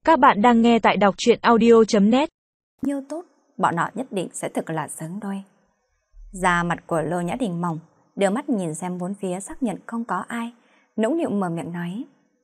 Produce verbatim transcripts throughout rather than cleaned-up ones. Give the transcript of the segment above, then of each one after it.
Các bạn đang nghe tại đọc truyện audio chấm net. Nhiêu tốt, bọn họ nhất định sẽ thực là xứng đôi. Da mặt của Lô Nhã Đình mỏng, đưa mắt nhìn xem bốn phía xác nhận không có ai, nũng nịu mở miệng nói.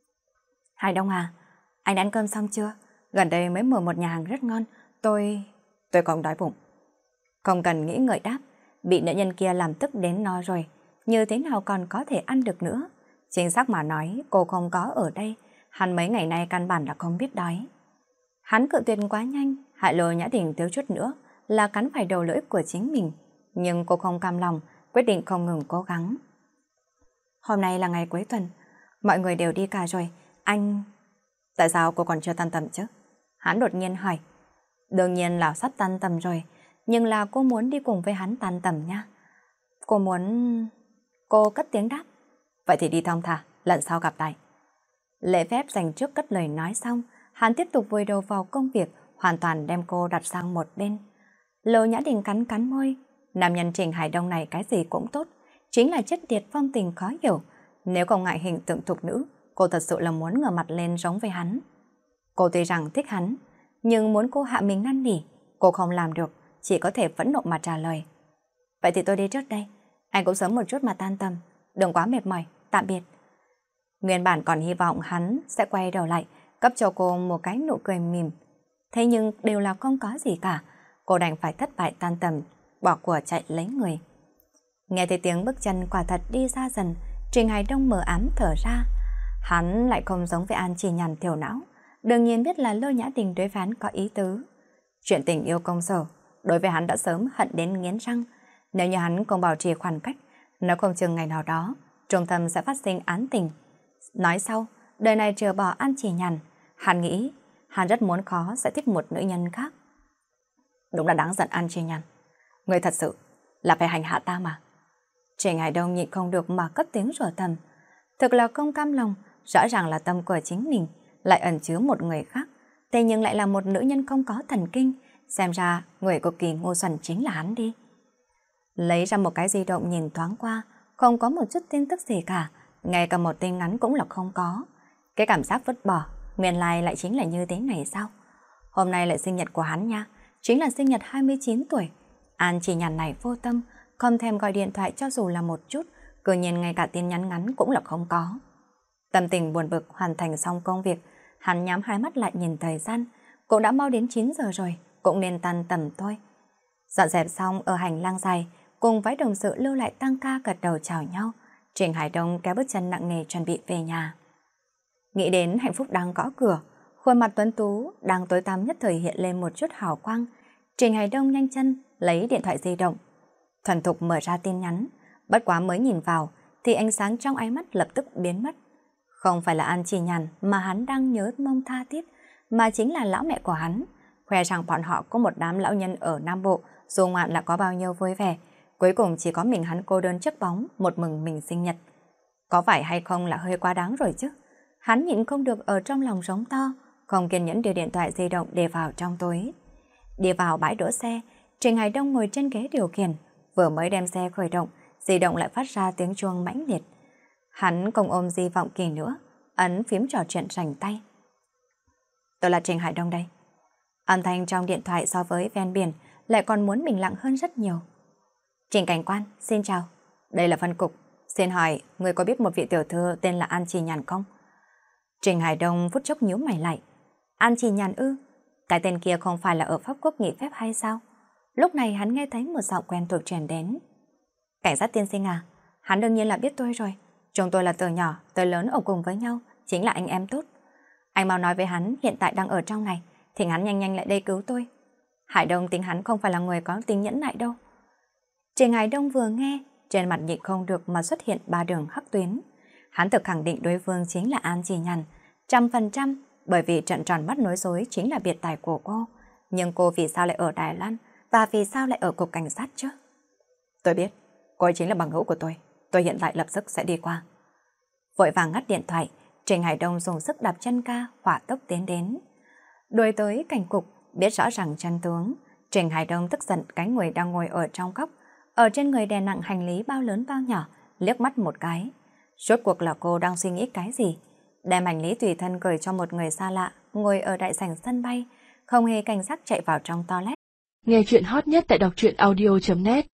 Hải Đông à, anh đã ăn cơm xong chưa? Gần đây mới mở một nhà hàng rất ngon, tôi... tôi còn đói bụng. Không cần nghĩ ngợi đáp, bị nữ nhân kia làm tức đến no rồi, như thế nào còn có thể ăn được nữa. Chính xác mà nói, cô không có ở đây, hắn mấy ngày nay căn bản là không biết đói. Hắn cự tuyệt quá nhanh, hại Lô Nhã Đình thiếu chút nữa là cắn phải đầu lưỡi của chính mình, nhưng cô không cam lòng, quyết định không ngừng cố gắng. Hôm nay là ngày cuối tuần, mọi người đều đi cả rồi, anh... Tại sao cô còn chưa tan tầm chứ? Hắn đột nhiên hỏi. Đương nhiên là sắp tan tầm rồi, nhưng là cô muốn đi cùng với hắn tan tầm nha. Cô muốn... Cô cất tiếng đáp. Vậy thì đi thong thả, lần sau gặp lại. Lễ phép dành trước cất lời nói xong, hắn tiếp tục vùi đầu vào công việc, hoàn toàn đem cô đặt sang một bên. Lô Nhã Đình cắn cắn môi. Nam nhân Trình Hải Đông này cái gì cũng tốt, chính là chất tiệt phong tình khó hiểu. Nếu không ngại hình tượng thục nữ, cô thật sự là muốn ngửa mặt lên giống với hắn. Cô tuy rằng thích hắn, nhưng muốn cô hạ mình năn nỉ, cô không làm được, chỉ có thể phẫn nộ mà trả lời. Vậy thì tôi đi trước đây, anh cũng sớm một chút mà tan tầm, đừng quá mệt mỏi, tạm biệt. Nguyên bản còn hy vọng hắn sẽ quay đầu lại, cấp cho cô một cái nụ cười mỉm. Thế nhưng đều là không có gì cả, cô đành phải thất bại tan tầm, bỏ của chạy lấy người. Nghe thấy tiếng bước chân quả thật đi xa dần, Trình Hải Đông mờ ám thở ra. Hắn lại không giống với An Chỉ Nhàn thiểu não, đương nhiên biết là Lô Nhã Đình đối với hắn có ý tứ. Chuyện tình yêu công sở, đối với hắn đã sớm hận đến nghiến răng. Nếu như hắn không bảo trì khoảng cách, nó không chừng ngày nào đó, trung tâm sẽ phát sinh án tình. Nói sau, đời này trừ bỏ An Chỉ Nhàn, hắn nghĩ hắn rất muốn khó sẽ thích một nữ nhân khác. Đúng là đáng giận An Chỉ Nhàn. Người thật sự là phải hành hạ ta mà. Trình Hải Đông nhịn không được mà cất tiếng rủa thầm. Thực là không cam lòng, rõ ràng là tâm của chính mình lại ẩn chứa một người khác, thế nhưng lại là một nữ nhân không có thần kinh. Xem ra người cực kỳ ngu xuẩn chính là hắn đi. Lấy ra một cái di động nhìn thoáng qua, không có một chút tin tức gì cả, ngay cả một tin ngắn cũng là không có. Cái cảm giác vứt bỏ, nguyên lai lại chính là như thế này sao? Hôm nay lại sinh nhật của hắn nha, chính là sinh nhật hai mươi chín tuổi. An Chỉ Nhàn này vô tâm, không thèm gọi điện thoại cho dù là một chút, cứ nhiên ngay cả tin nhắn ngắn cũng là không có. Tâm tình buồn bực hoàn thành xong công việc, hắn nhắm hai mắt lại nhìn thời gian, cũng đã mau đến chín giờ rồi, cũng nên tan tầm thôi. Dọn dẹp xong ở hành lang dài, cùng với đồng sự lưu lại tăng ca gật đầu chào nhau, Trình Hải Đông kéo bước chân nặng nề chuẩn bị về nhà. Nghĩ đến hạnh phúc đang gõ cửa, khuôn mặt tuấn tú đang tối tăm nhất thời hiện lên một chút hào quang. Trình Hải Đông nhanh chân lấy điện thoại di động, thuần thục mở ra tin nhắn, bất quá mới nhìn vào thì ánh sáng trong ánh mắt lập tức biến mất. Không phải là An Chỉ Nhàn mà hắn đang nhớ mong tha thiết, mà chính là lão mẹ của hắn, khoe rằng bọn họ có một đám lão nhân ở Nam Bộ, dù ngoạn là có bao nhiêu vui vẻ, cuối cùng chỉ có mình hắn cô đơn chiếc bóng, một mừng mình sinh nhật. Có phải hay không là hơi quá đáng rồi chứ? Hắn nhịn không được ở trong lòng giống to, không kiên nhẫn đưa điện thoại di động để vào trong túi. Đi vào bãi đỗ xe, Trình Hải Đông ngồi trên ghế điều khiển, vừa mới đem xe khởi động, di động lại phát ra tiếng chuông mãnh liệt. Hắn không ôm Di Vọng Kỳ nữa, ấn phím trò chuyện rảnh tay. Tôi là Trình Hải Đông đây. Âm thanh trong điện thoại so với ven biển lại còn muốn bình lặng hơn rất nhiều. Trình cảnh quan, xin chào. Đây là phân cục. Xin hỏi, người có biết một vị tiểu thư tên là An Chỉ Nhàn không? Trình Hải Đông phút chốc nhíu mày lại. An Chỉ Nhàn ư? Cái tên kia không phải là ở Pháp Quốc nghỉ phép hay sao? Lúc này hắn nghe thấy một giọng quen thuộc truyền đến. Cảnh sát tiên sinh à? Hắn đương nhiên là biết tôi rồi. Chúng tôi là từ nhỏ tới lớn ở cùng với nhau, chính là anh em tốt. Anh mau nói với hắn hiện tại đang ở trong này, thì hắn nhanh nhanh lại đây cứu tôi. Hải Đông tính hắn không phải là người có tính nhẫn nại đâu. Trình Hải Đông vừa nghe, trên mặt nhịn không được mà xuất hiện ba đường hắc tuyến. Hắn thực khẳng định đối phương chính là An Chỉ Nhàn, trăm phần trăm, bởi vì trận tròn mắt nói dối chính là biệt tài của cô. Nhưng cô vì sao lại ở Đài Loan, và vì sao lại ở cục cảnh sát chứ? Tôi biết, cô ấy chính là bằng hữu của tôi. Tôi hiện tại lập tức sẽ đi qua. Vội vàng ngắt điện thoại, Trình Hải Đông dùng sức đạp chân ga, hỏa tốc tiến đến. Đuổi tới cảnh cục, biết rõ ràng chân tướng, Trình Hải Đông tức giận cái người đang ngồi ở trong góc, ở trên người đè nặng hành lý bao lớn bao nhỏ, liếc mắt một cái. Rốt cuộc là cô đang suy nghĩ cái gì? đem hành lý tùy thân gửi cho một người xa lạ, ngồi ở đại sảnh sân bay, không hề cảnh giác chạy vào trong toilet. Nghe chuyện hot nhất tại đọc truyện audio chấm net